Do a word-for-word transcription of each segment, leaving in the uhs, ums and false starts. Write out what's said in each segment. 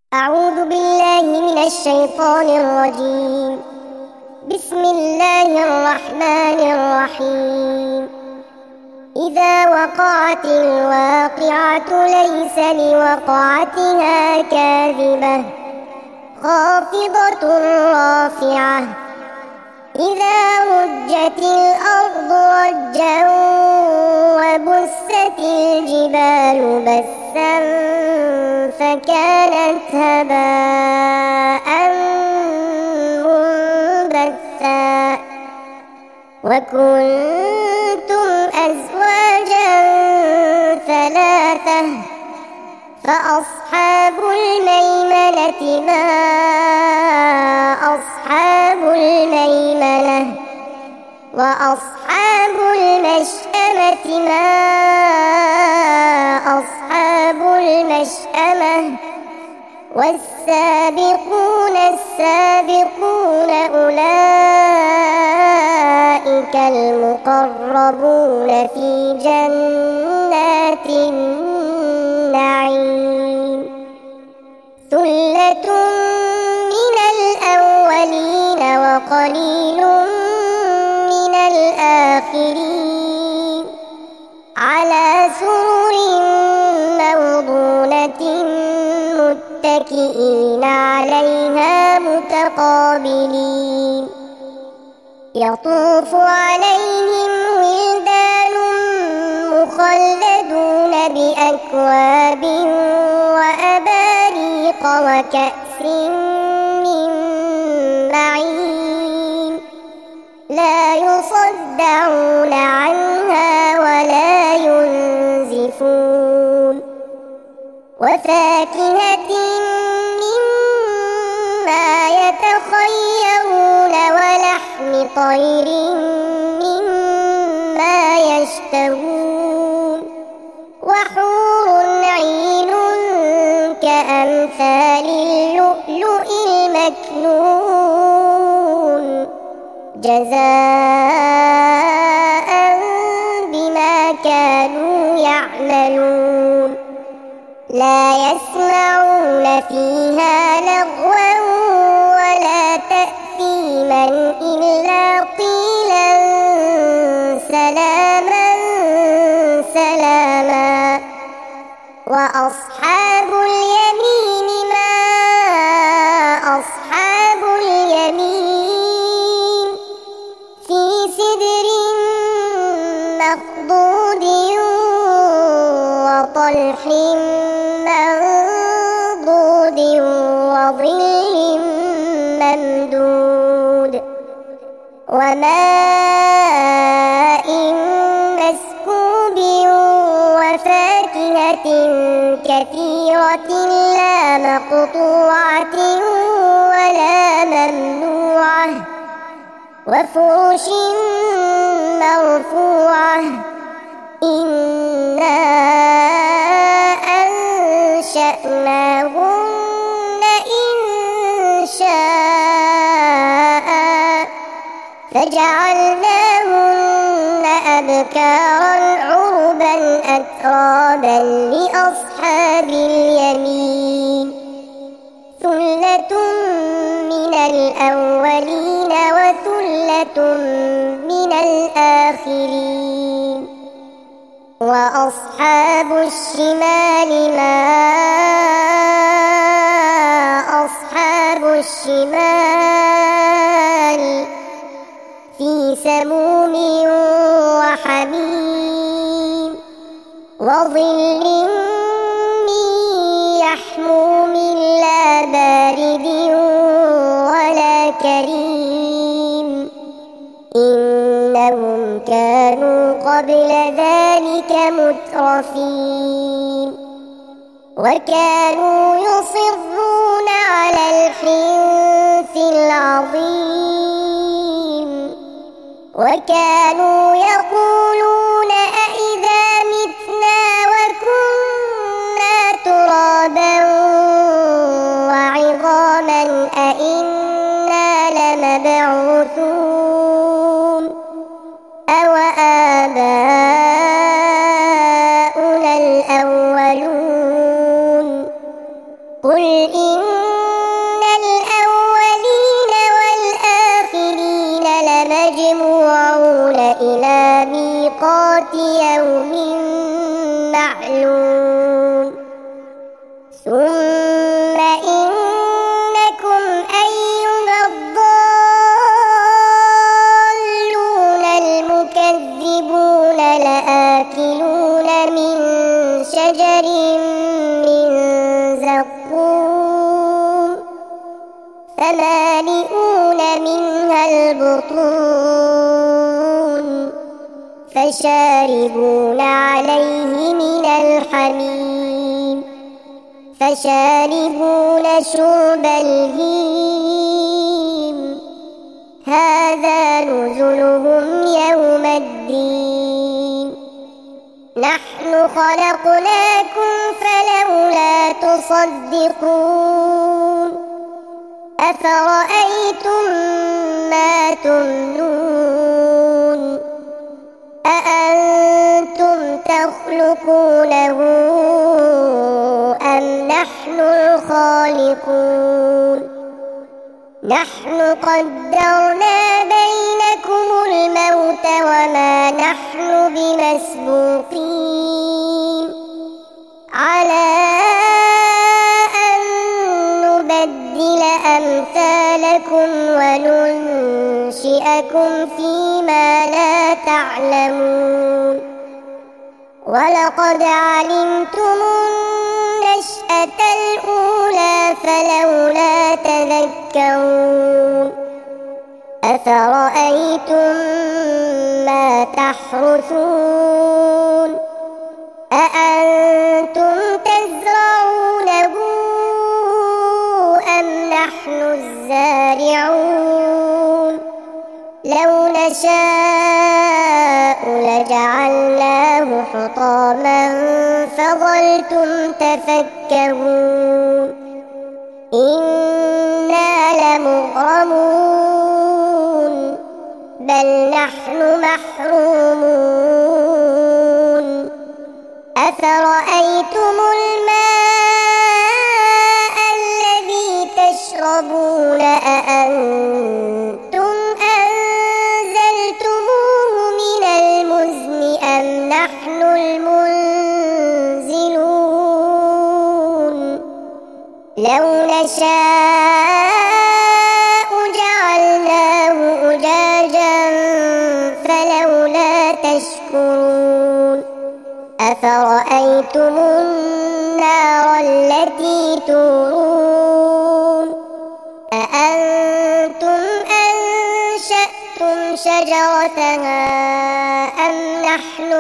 أعوذ بالله من الشيطان الرجيم. بسم الله الرحمن الرحيم. إذا وقعت الواقعة ليس لوقعتها كاذبة خافضة رافعة. إذا رجت الأرض رجا وبست الجبال بسا فكانت هباء منبثا وكنتم أزواجا ثلاثة فأصحاب الميمنة ما أصحاب الميمنة وأصحاب المشأمة ما أصحاب المشأمة والسابقون السابقون أولئك المقربون في جنات النعيم. ثلة من الأولين وقليل من الآخرين على سرر موضونة متكئين عليها متقابلين. يطوف عليهم ولدان مخلدون بأكواب وأباريق وكأس من معين لا يصدعون عنها ولا ينزفون وفاكهة مما يتخيرون ولحم طير مما يشتهون وحور عين كأمثال اللؤلؤ المكنون جزاء بما كانوا يعملون. لا يسمعون فيها لغوا ولا تأثيما إلا قيلا سلاما سلاما. وأصحاب اليمين ما أصحاب اليمين في سدر مخضود وطلح منضود وظل ممدود وماء مسكوب وفاكهة كثيرة لا مقطوعة ولا ممنوعة وفرش مرفوعة. إنا أنشأناهن إنشاء فجعلناهن أبكارا عربا أترابا لأصحاب اليمين. ثلة من الأولين وثلة من الآخرين. وأصحاب الشمال ما أصحاب الشمال في سموم وحميم وظل من يحموم لا بارد ولا كريم. إنهم كانوا قبل ذلك مترفين وكانوا يصرون على الحنث العظيم وكانوا يقولون أئذا متنا وكنا ترابا وعظاما أئنا لمبعوثون أو آباؤنا الأولون. قل إن يوم معلوم ثم إنكم أيها الضالون المكذبون لآكلون من شجر من زقوم فمالئون منها البطون فشاربون عليه من الحميم فشاربون شرب الهيم هذا نزلهم يوم الدين نحن خلقناكم فلولا تصدقون أفرأيتم ما تمنون أأنتم تخلقونه أم نحن الخالقون نحن قدرنا بينكم الموت وما نحن بمسبوقين على أن نبدل أمثالكم وننشئكم فيما لا تعلمون ولقد علمتم النشأة الأولى فلولا تذكرون أفرأيتم ما تحرثون أأنتم تزرعونه أم نحن الزارعون لو نشاء لجعلناه حطاما فظلتم تفكهون إنا لمغرمون بل نحن محرومون أفرأيتم الماء الذي تشربون أأنتم أنزلتموه من المزن أم نحن المنزلون لو نشاء جعلناه أجاجا فلولا تشكرون أفرأيتم النار التي تورون أأنتم أنشأتم شجرتها أم نحن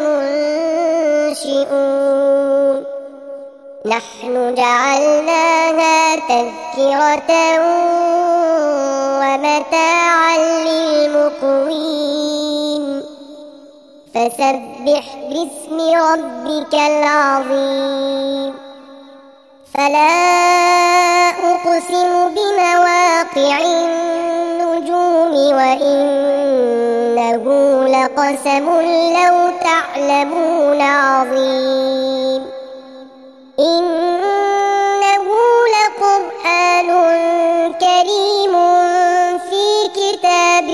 المنشئون نحن جعلناها تذكرة ومتاعا للمقوين فسبح باسم ربك العظيم فلا أقسم بمواقع النجوم وإنه لقسم لو تعلمون عظيم إنه لقرآن كريم في كتاب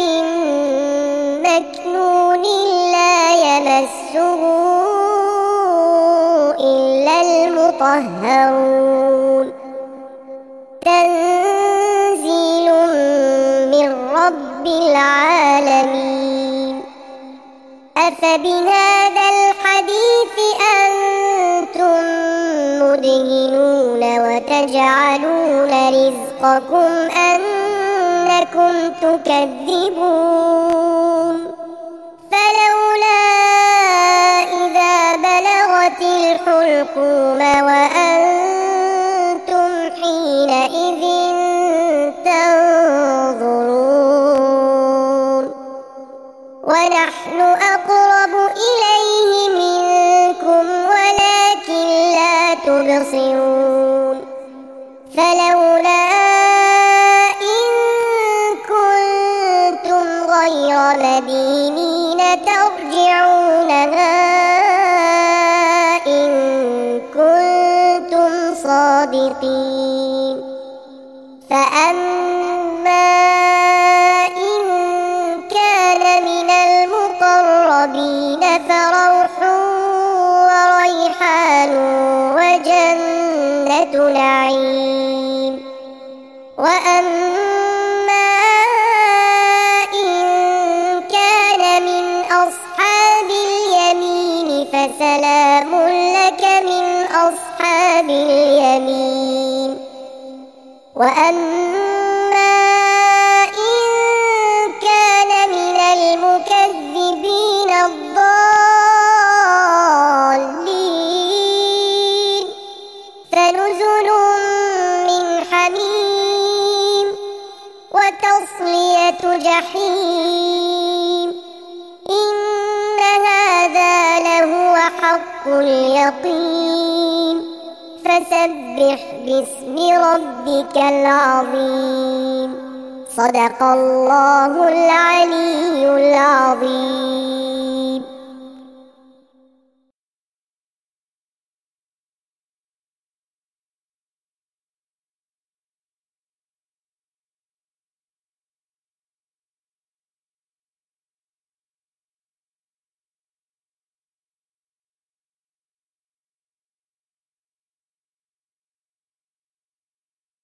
مكنون لا يمسه إلا المطهرون تنزيل من رب العالمين أفبهذا الحديث أنتم مدهنون وتجعلون رزقكم أنكم تكذبون فلولا إذا بلغت الحلقوم وأنتم حينئذ تنظرون ونحن أقرب إليه منكم ولكن لا تبصرون فلولا إن كنتم غير مدينين ترجعونها إن كنتم صادقين فأما إن كان من المقربين فروح جنة نعيم. وأما إن كان من أصحاب اليمين فسلام لك من أصحاب اليمين. وأما إن كان من المكذبين الضالين فنزل من حميم وتصلية جحيم. إن هذا لهو حق اليقين. فسبح باسم ربك العظيم. صدق الله العلي العظيم.